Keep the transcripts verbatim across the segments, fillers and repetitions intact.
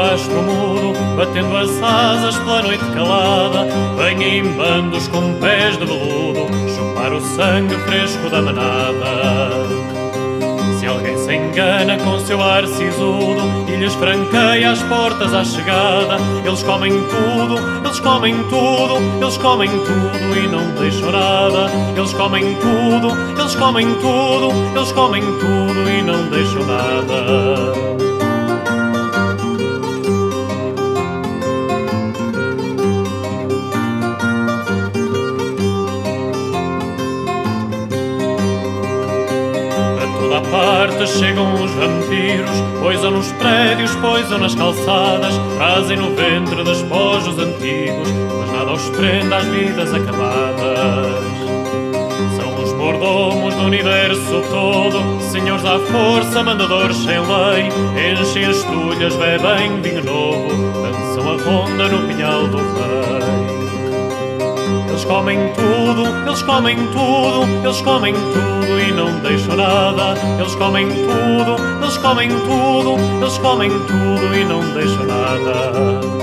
astro mudo, batendo as asas pela noite calada, vem em bandos com pés de veludo, chupar o sangue fresco da manada. Se alguém se engana com seu ar sisudo e lhes franqueia as portas à chegada, eles comem tudo, eles comem tudo, eles comem tudo e não deixam nada. Eles comem tudo, eles comem tudo, eles comem tudo e não deixam nada. A parte chegam os vampiros, poisam nos prédios, poisam nas calçadas, trazem no ventre despojos antigos, mas nada os prende às vidas acabadas. São os mordomos do universo todo, senhores à força, mandadores sem lei, enchem as tulhas, bebem vinho novo, dançam a ronda no pinhal do rei. Eles comem tudo, eles comem tudo, eles comem tudo e não deixam nada. Eles comem tudo, eles comem tudo, eles comem tudo e não deixam nada.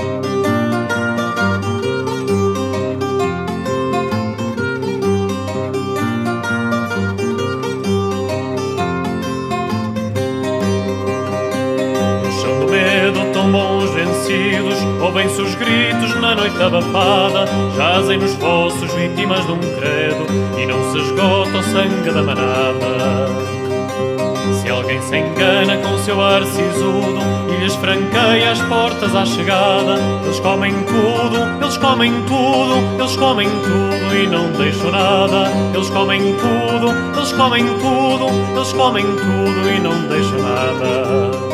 Tombam os vencidos, ouvem-se os gritos na noite abafada, jazem nos fossos vítimas de um credo e não se esgota o sangue da manada. Se alguém se engana com seu ar sisudo e lhes franqueia as portas à chegada, eles comem tudo, eles comem tudo, eles comem tudo e não deixam nada. Eles comem tudo, eles comem tudo, eles comem tudo e não deixam nada.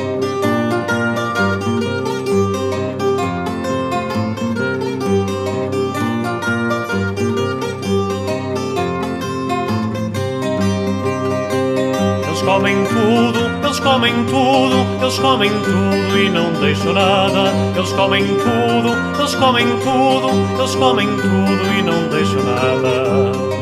Eles comem tudo, eles comem tudo, eles comem tudo e não deixam nada. Eles comem tudo, eles comem tudo, eles comem tudo e não deixam nada.